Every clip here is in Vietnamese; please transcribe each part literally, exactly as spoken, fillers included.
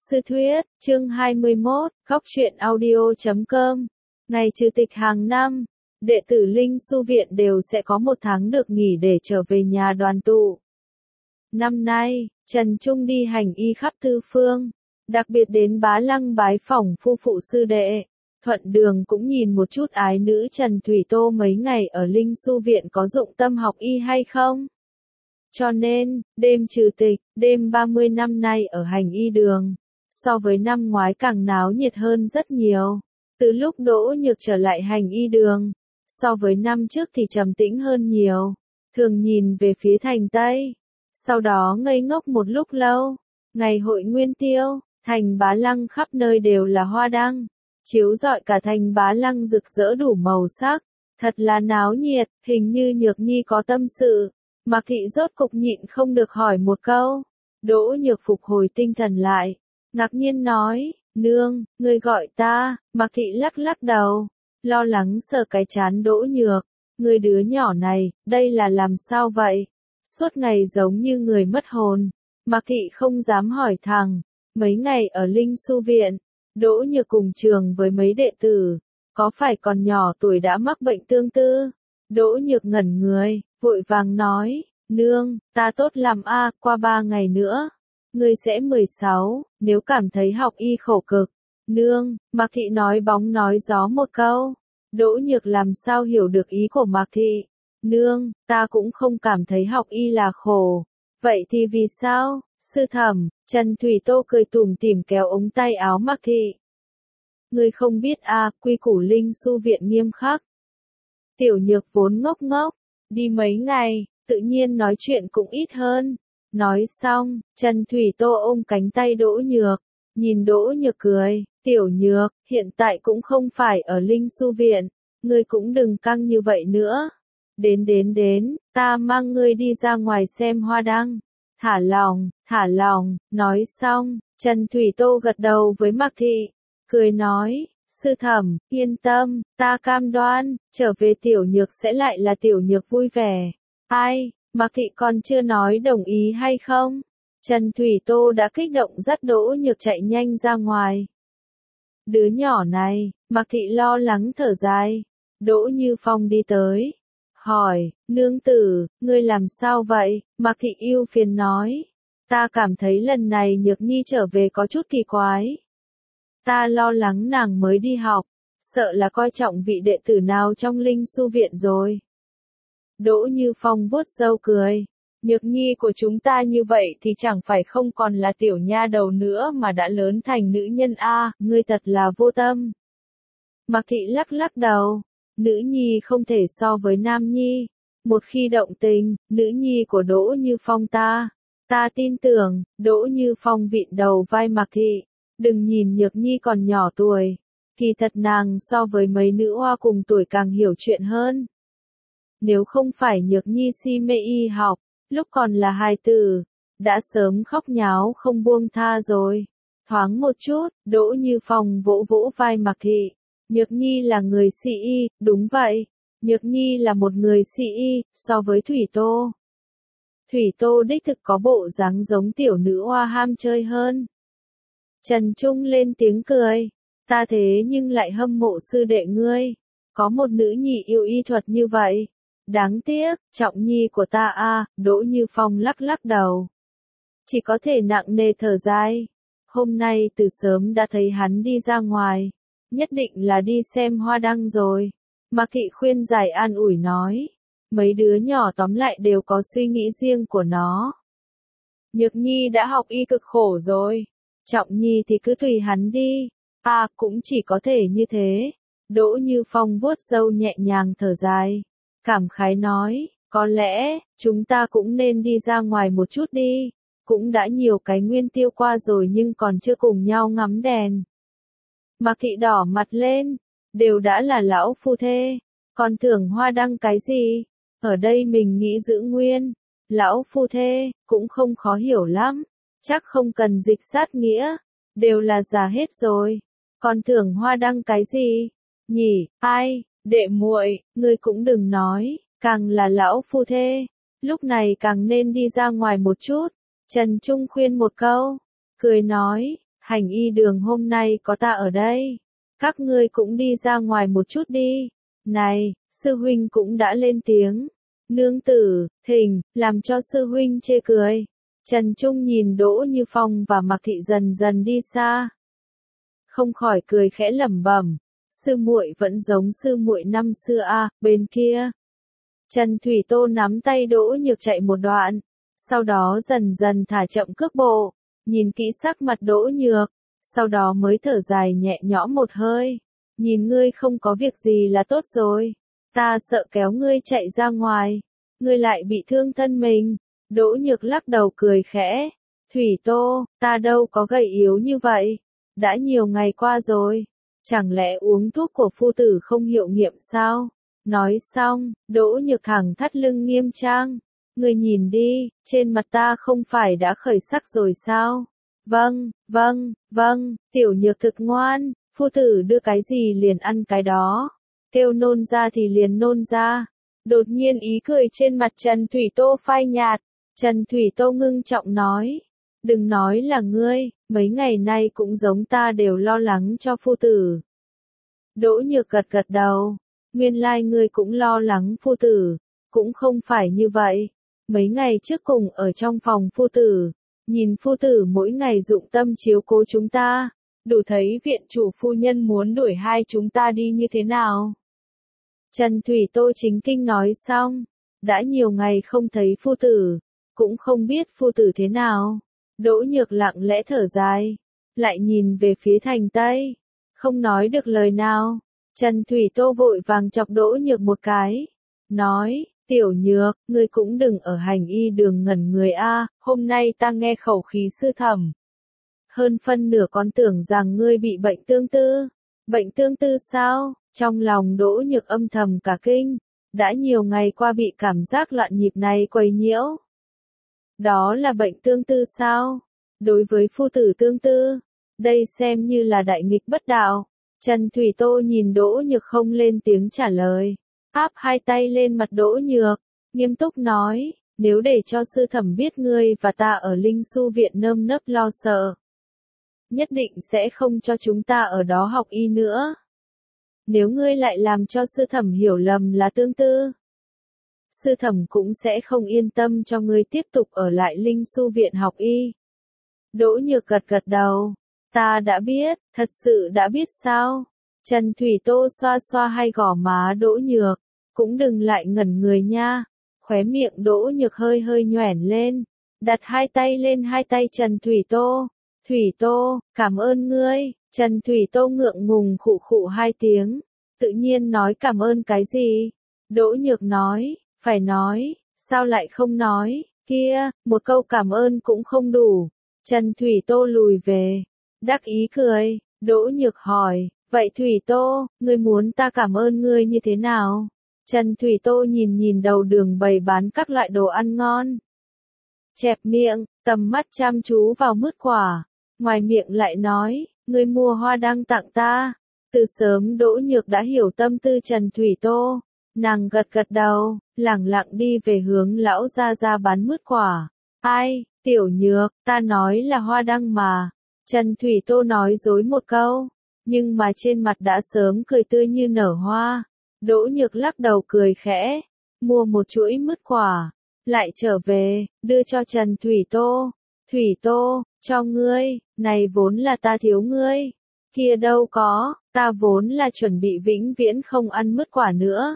Sư Thuyết, chương hai mươi mốt, góc truyện audio chấm com. Ngày trừ tịch hàng năm, đệ tử Linh Su Viện đều sẽ có một tháng được nghỉ để trở về nhà đoàn tụ. Năm nay, Trần Trung đi hành y khắp tư phương, đặc biệt đến Bá Lăng bái phỏng phu phụ sư đệ. Thuận đường cũng nhìn một chút ái nữ Trần Thủy Tô mấy ngày ở Linh Su Viện có dụng tâm học y hay không. Cho nên, đêm trừ tịch, đêm ba mươi năm nay ở hành y đường, so với năm ngoái càng náo nhiệt hơn rất nhiều. Từ lúc Đỗ Nhược trở lại hành y đường, so với năm trước thì trầm tĩnh hơn nhiều, thường nhìn về phía thành Tây. Sau đó ngây ngốc một lúc lâu, ngày hội Nguyên Tiêu, thành Bá Lăng khắp nơi đều là hoa đăng, chiếu rọi cả thành Bá Lăng rực rỡ đủ màu sắc, thật là náo nhiệt. Hình như Nhược Nhi có tâm sự, Mạc Thị rốt cục nhịn không được hỏi một câu. Đỗ Nhược phục hồi tinh thần lại, ngạc nhiên nói, nương, ngươi gọi ta. Mạc Thị lắc lắc đầu, lo lắng sờ cái trán Đỗ Nhược, người đứa nhỏ này, đây là làm sao vậy? Suốt ngày giống như người mất hồn. Mạc Thị không dám hỏi thẳng, mấy ngày ở Linh Su Viện, Đỗ Nhược cùng trường với mấy đệ tử, có phải còn nhỏ tuổi đã mắc bệnh tương tư? Đỗ Nhược ngẩn người, vội vàng nói, nương, ta tốt lắm a, qua ba ngày nữa, ngươi sẽ mười sáu, nếu cảm thấy học y khổ cực. Nương, Mạc Thị nói bóng nói gió một câu. Đỗ Nhược làm sao hiểu được ý của Mạc Thị. Nương, ta cũng không cảm thấy học y là khổ. Vậy thì vì sao? Sư thẩm, Trần Thủy Tô cười tủm tỉm kéo ống tay áo Mạc Thị. Ngươi không biết à, quy củ Linh Su Viện nghiêm khắc. Tiểu Nhược vốn ngốc ngốc, đi mấy ngày, tự nhiên nói chuyện cũng ít hơn. Nói xong, Trần Thủy Tô ôm cánh tay Đỗ Nhược, nhìn Đỗ Nhược cười, Tiểu Nhược, hiện tại cũng không phải ở Linh Su Viện, ngươi cũng đừng căng như vậy nữa. Đến đến đến, ta mang ngươi đi ra ngoài xem hoa đăng. Thả lòng, thả lòng. Nói xong, Trần Thủy Tô gật đầu với Mạc Thị, cười nói, sư thẩm, yên tâm, ta cam đoan, trở về Tiểu Nhược sẽ lại là Tiểu Nhược vui vẻ. Ai, Mạc Thị còn chưa nói đồng ý hay không? Trần Thủy Tô đã kích động dắt Đỗ Nhược chạy nhanh ra ngoài. Đứa nhỏ này, Mạc Thị lo lắng thở dài. Đỗ Như Phong đi tới, hỏi, nương tử, ngươi làm sao vậy? Mạc Thị ưu phiền nói, ta cảm thấy lần này Nhược Nhi trở về có chút kỳ quái. Ta lo lắng nàng mới đi học, sợ là coi trọng vị đệ tử nào trong Linh Su Viện rồi. Đỗ Như Phong vuốt râu cười, Nhược Nhi của chúng ta như vậy thì chẳng phải không còn là tiểu nha đầu nữa mà đã lớn thành nữ nhân a, ngươi thật là vô tâm. Mạc Thị lắc lắc đầu, nữ nhi không thể so với nam nhi, một khi động tình, nữ nhi của Đỗ Như Phong ta, ta tin tưởng. Đỗ Như Phong vịn đầu vai Mạc Thị, đừng nhìn Nhược Nhi còn nhỏ tuổi, kỳ thật nàng so với mấy nữ hoa cùng tuổi càng hiểu chuyện hơn. Nếu không phải Nhược Nhi si mê y học, lúc còn là hài tử, đã sớm khóc nháo không buông tha rồi. Thoáng một chút, Đỗ Như Phong vỗ vỗ vai Mạc Thị, Nhược Nhi là người si y, đúng vậy, Nhược Nhi là một người si y, so với Thủy Tô. Thủy Tô đích thực có bộ dáng giống tiểu nữ hoa ham chơi hơn. Trần Trung lên tiếng cười, ta thế nhưng lại hâm mộ sư đệ ngươi, có một nữ nhi yêu y thuật như vậy. Đáng tiếc, trọng nhi của ta a. Đỗ Như Phong lắc lắc đầu, chỉ có thể nặng nề thở dài. Hôm nay từ sớm đã thấy hắn đi ra ngoài, nhất định là đi xem hoa đăng rồi. Mạc Thị khuyên giải an ủi nói, mấy đứa nhỏ tóm lại đều có suy nghĩ riêng của nó. Nhược Nhi đã học y cực khổ rồi, trọng nhi thì cứ tùy hắn đi. À, cũng chỉ có thể như thế. Đỗ Như Phong vuốt râu nhẹ nhàng thở dài, cảm khái nói, có lẽ, chúng ta cũng nên đi ra ngoài một chút đi, cũng đã nhiều cái Nguyên Tiêu qua rồi nhưng còn chưa cùng nhau ngắm đèn. Mạc Thị đỏ mặt lên, đều đã là lão phu thê, còn thưởng hoa đăng cái gì, ở đây mình nghĩ giữ nguyên, lão phu thê, cũng không khó hiểu lắm, chắc không cần dịch sát nghĩa, đều là già hết rồi, còn thưởng hoa đăng cái gì, nhỉ, ai? Đệ muội, ngươi cũng đừng nói, càng là lão phu thê, lúc này càng nên đi ra ngoài một chút. Trần Trung khuyên một câu, cười nói, Hành y đường hôm nay có ta ở đây. Các ngươi cũng đi ra ngoài một chút đi. Này, sư huynh cũng đã lên tiếng. Nương tử, thỉnh, làm cho sư huynh chê cười. Trần Trung nhìn Đỗ Như Phong và Mạc Thị dần dần đi xa. Không khỏi cười khẽ lẩm bẩm. Sư muội vẫn giống sư muội năm xưa a, à, bên kia. Trần Thủy Tô nắm tay Đỗ Nhược chạy một đoạn. Sau đó dần dần thả chậm cước bộ. Nhìn kỹ sắc mặt Đỗ Nhược. Sau đó mới thở dài nhẹ nhõm một hơi. Nhìn ngươi không có việc gì là tốt rồi. Ta sợ kéo ngươi chạy ra ngoài. Ngươi lại bị thương thân mình. Đỗ Nhược lắc đầu cười khẽ. Thủy Tô, ta đâu có gầy yếu như vậy. Đã nhiều ngày qua rồi. Chẳng lẽ uống thuốc của phu tử không hiệu nghiệm sao? Nói xong, Đỗ Nhược Hằng thắt lưng nghiêm trang. Ngươi nhìn đi, trên mặt ta không phải đã khởi sắc rồi sao? Vâng, vâng, vâng, tiểu nhược thực ngoan, phu tử đưa cái gì liền ăn cái đó. Kêu nôn ra thì liền nôn ra. Đột nhiên ý cười trên mặt Trần Thủy Tô phai nhạt. Trần Thủy Tô ngưng trọng nói. Đừng nói là ngươi, mấy ngày nay cũng giống ta đều lo lắng cho phu tử. Đỗ Nhược gật gật đầu. Nguyên lai ngươi cũng lo lắng phu tử. Cũng không phải như vậy. Mấy ngày trước cùng ở trong phòng phu tử. Nhìn phu tử mỗi ngày dụng tâm chiếu cố chúng ta. Đủ thấy viện chủ phu nhân muốn đuổi hai chúng ta đi như thế nào. Trần Thủy Tô chính kinh nói xong. Đã nhiều ngày không thấy phu tử. Cũng không biết phu tử thế nào. Đỗ Nhược lặng lẽ thở dài. Lại nhìn về phía thành Tây. Không nói được lời nào. Trần Thủy Tô vội vàng chọc Đỗ Nhược một cái. Nói, tiểu nhược, ngươi cũng đừng ở hành y đường ngẩn người a. Hôm nay ta nghe khẩu khí sư thẩm. Hơn phân nửa còn tưởng rằng ngươi bị bệnh tương tư. Bệnh tương tư sao? Trong lòng Đỗ Nhược âm thầm cả kinh. Đã nhiều ngày qua bị cảm giác loạn nhịp này quấy nhiễu. Đó là bệnh tương tư sao? Đối với phu tử tương tư, đây xem như là đại nghịch bất đạo. Trần Thủy Tô nhìn Đỗ Nhược không lên tiếng trả lời. Áp hai tay lên mặt Đỗ Nhược, nghiêm túc nói, nếu để cho sư thẩm biết ngươi và ta ở Linh Su viện nơm nớp lo sợ. Nhất định sẽ không cho chúng ta ở đó học y nữa. Nếu ngươi lại làm cho sư thẩm hiểu lầm là tương tư. Sư thẩm cũng sẽ không yên tâm cho ngươi tiếp tục ở lại Linh Su viện học y. Đỗ Nhược gật gật đầu. Ta đã biết, thật sự đã biết sao? Trần Thủy Tô xoa xoa hai gò má Đỗ Nhược. Cũng đừng lại ngẩn người nha. Khóe miệng Đỗ Nhược hơi hơi nhoẻn lên. Đặt hai tay lên hai tay Trần Thủy Tô. Thủy Tô, cảm ơn ngươi. Trần Thủy Tô ngượng ngùng khụ khụ hai tiếng. Tự nhiên nói cảm ơn cái gì? Đỗ Nhược nói, phải nói, sao lại không nói, kia, một câu cảm ơn cũng không đủ. Trần Thủy Tô lùi về, đắc ý cười, Đỗ Nhược hỏi, vậy Thủy Tô, ngươi muốn ta cảm ơn ngươi như thế nào? Trần Thủy Tô nhìn nhìn đầu đường bày bán các loại đồ ăn ngon. Chẹp miệng, tầm mắt chăm chú vào mứt quả, ngoài miệng lại nói, ngươi mua hoa đăng tặng ta. Từ sớm Đỗ Nhược đã hiểu tâm tư Trần Thủy Tô. Nàng gật gật đầu, lẳng lặng đi về hướng lão gia gia bán mứt quả. Ai, tiểu nhược, ta nói là hoa đăng mà. Trần Thủy Tô nói dối một câu, nhưng mà trên mặt đã sớm cười tươi như nở hoa. Đỗ Nhược lắc đầu cười khẽ, mua một chuỗi mứt quả, lại trở về, đưa cho Trần Thủy Tô. Thủy Tô, cho ngươi, này vốn là ta thiếu ngươi. Kia đâu có, ta vốn là chuẩn bị vĩnh viễn không ăn mứt quả nữa.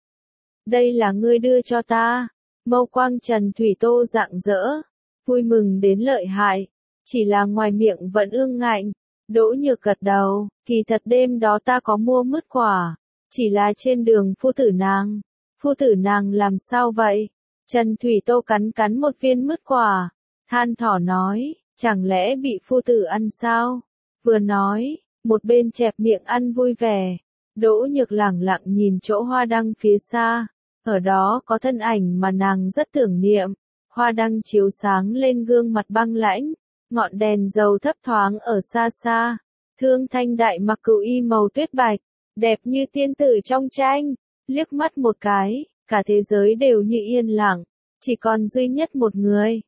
Đây là ngươi đưa cho ta. Mâu quang Trần Thủy Tô rạng rỡ, vui mừng đến lợi hại, chỉ là ngoài miệng vẫn ương ngạnh. Đỗ Nhược gật đầu, kỳ thật đêm đó ta có mua mứt quả, chỉ là trên đường phu tử nàng. Phu tử nàng làm sao vậy? Trần Thủy Tô cắn cắn một viên mứt quả, than thở nói, chẳng lẽ bị phu tử ăn sao? Vừa nói, một bên chẹp miệng ăn vui vẻ. Đỗ Nhược lẳng lặng nhìn chỗ hoa đăng phía xa, ở đó có thân ảnh mà nàng rất tưởng niệm. Hoa đăng chiếu sáng lên gương mặt băng lãnh, ngọn đèn dầu thấp thoáng ở xa xa. Thương Thanh Đại mặc cửu y màu tuyết bạch, đẹp như tiên tử trong tranh, liếc mắt một cái, cả thế giới đều như yên lặng, chỉ còn duy nhất một người.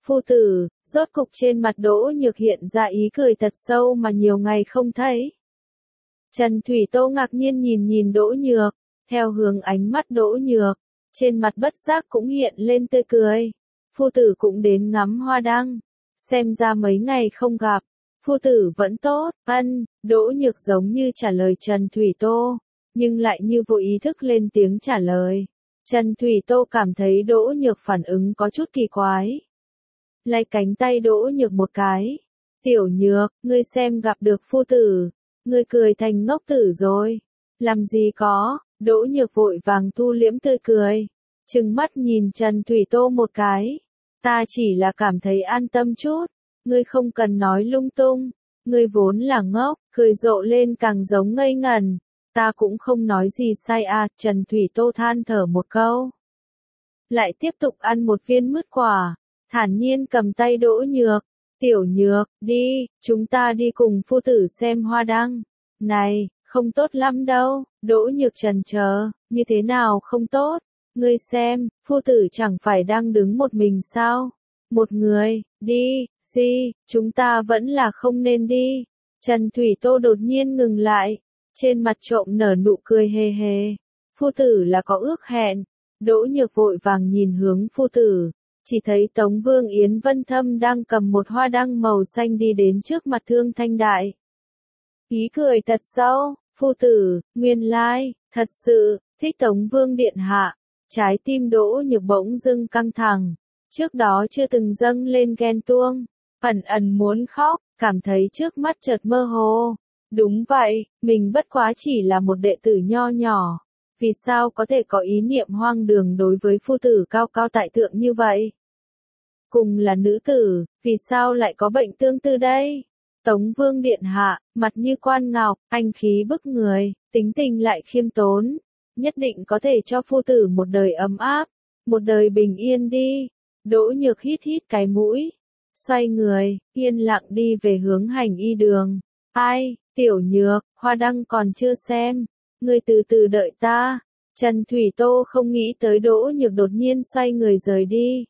Phu tử, rốt cục trên mặt Đỗ Nhược hiện ra ý cười thật sâu mà nhiều ngày không thấy. Trần Thủy Tô ngạc nhiên nhìn nhìn Đỗ Nhược, theo hướng ánh mắt Đỗ Nhược, trên mặt bất giác cũng hiện lên tươi cười. Phu tử cũng đến ngắm hoa đăng, xem ra mấy ngày không gặp, phu tử vẫn tốt, ân, Đỗ Nhược giống như trả lời Trần Thủy Tô, nhưng lại như vô ý thức lên tiếng trả lời. Trần Thủy Tô cảm thấy Đỗ Nhược phản ứng có chút kỳ quái. Lay cánh tay Đỗ Nhược một cái. Tiểu Nhược, ngươi xem gặp được phu tử, ngươi cười thành ngốc tử rồi. Làm gì có, Đỗ Nhược vội vàng thu liễm tươi cười, trừng mắt nhìn Trần Thủy Tô một cái. Ta chỉ là cảm thấy an tâm chút, ngươi không cần nói lung tung, ngươi vốn là ngốc, cười rộ lên càng giống ngây ngần. Ta cũng không nói gì sai à, Trần Thủy Tô than thở một câu. Lại tiếp tục ăn một viên mứt quả, thản nhiên cầm tay Đỗ Nhược. Tiểu Nhược, đi, chúng ta đi cùng phu tử xem hoa đăng. Này, không tốt lắm đâu, Đỗ Nhược trần chờ, như thế nào không tốt? Ngươi xem, phu tử chẳng phải đang đứng một mình sao? Một người, đi, si, chúng ta vẫn là không nên đi. Trần Thủy Tô đột nhiên ngừng lại, trên mặt trộm nở nụ cười hề hề. Phu tử là có ước hẹn. Đỗ Nhược vội vàng nhìn hướng phu tử, chỉ thấy Tống Vương Yến Vân Thâm đang cầm một hoa đăng màu xanh đi đến trước mặt Thương Thanh Đại. Ý cười thật sâu, phu tử, nguyên lai, thật sự, thích Tống Vương Điện Hạ. Trái tim Đỗ Nhược bỗng dưng căng thẳng, trước đó chưa từng dâng lên ghen tuông, ẩn ẩn muốn khóc, cảm thấy trước mắt chợt mơ hồ. Đúng vậy, mình bất quá chỉ là một đệ tử nho nhỏ, vì sao có thể có ý niệm hoang đường đối với phu tử cao cao tại thượng như vậy? Cùng là nữ tử, vì sao lại có bệnh tương tư đây? Tống Vương Điện Hạ, mặt như quan ngọc, anh khí bức người, tính tình lại khiêm tốn, nhất định có thể cho phu tử một đời ấm áp, một đời bình yên đi. Đỗ Nhược hít hít cái mũi, xoay người, yên lặng đi về hướng hành y đường. Ai, Tiểu Nhược, hoa đăng còn chưa xem, ngươi từ từ đợi ta. Trần Thủy Tô không nghĩ tới Đỗ Nhược đột nhiên xoay người rời đi.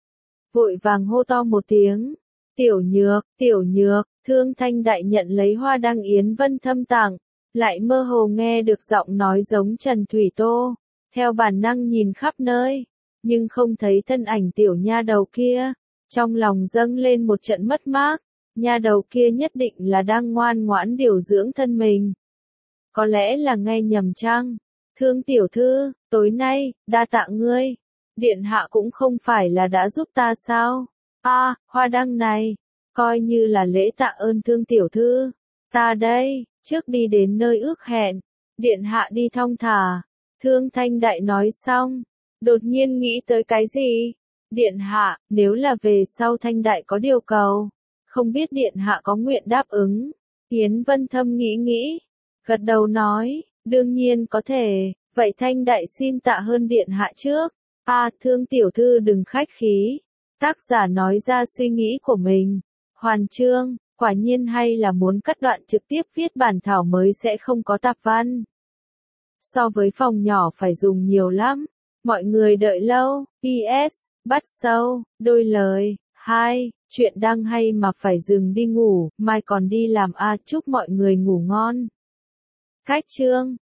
Vội vàng hô to một tiếng, Tiểu Nhược, Tiểu Nhược, Thương Thanh Đại nhận lấy hoa đăng Yến Vân Thâm tặng, lại mơ hồ nghe được giọng nói giống Trần Thủy Tô, theo bản năng nhìn khắp nơi, nhưng không thấy thân ảnh tiểu nha đầu kia, trong lòng dâng lên một trận mất mát, nha đầu kia nhất định là đang ngoan ngoãn điều dưỡng thân mình. Có lẽ là nghe nhầm chăng? Thương tiểu thư, tối nay, đa tạ ngươi, điện hạ cũng không phải là đã giúp ta sao? A, à, hoa đăng này, coi như là lễ tạ ơn Thương tiểu thư, ta đây. Trước đi đến nơi ước hẹn, điện hạ đi thong thả. Thương Thanh Đại nói xong, đột nhiên nghĩ tới cái gì? Điện hạ, nếu là về sau Thanh Đại có điều cầu, không biết điện hạ có nguyện đáp ứng. Yến Vân Thâm nghĩ nghĩ, gật đầu nói, đương nhiên có thể, vậy Thanh Đại xin tạ hơn điện hạ trước. A, à, Thương tiểu thư đừng khách khí. Tác giả nói ra suy nghĩ của mình. Hoàn chương. Quả nhiên hay là muốn cắt đoạn trực tiếp viết bản thảo mới sẽ không có tạp văn. So với phòng nhỏ phải dùng nhiều lắm. Mọi người đợi lâu. pê ét. Bắt sâu. Đôi lời. Hai. Chuyện đang hay mà phải dừng đi ngủ. Mai còn đi làm a à, chúc mọi người ngủ ngon. Cách chương.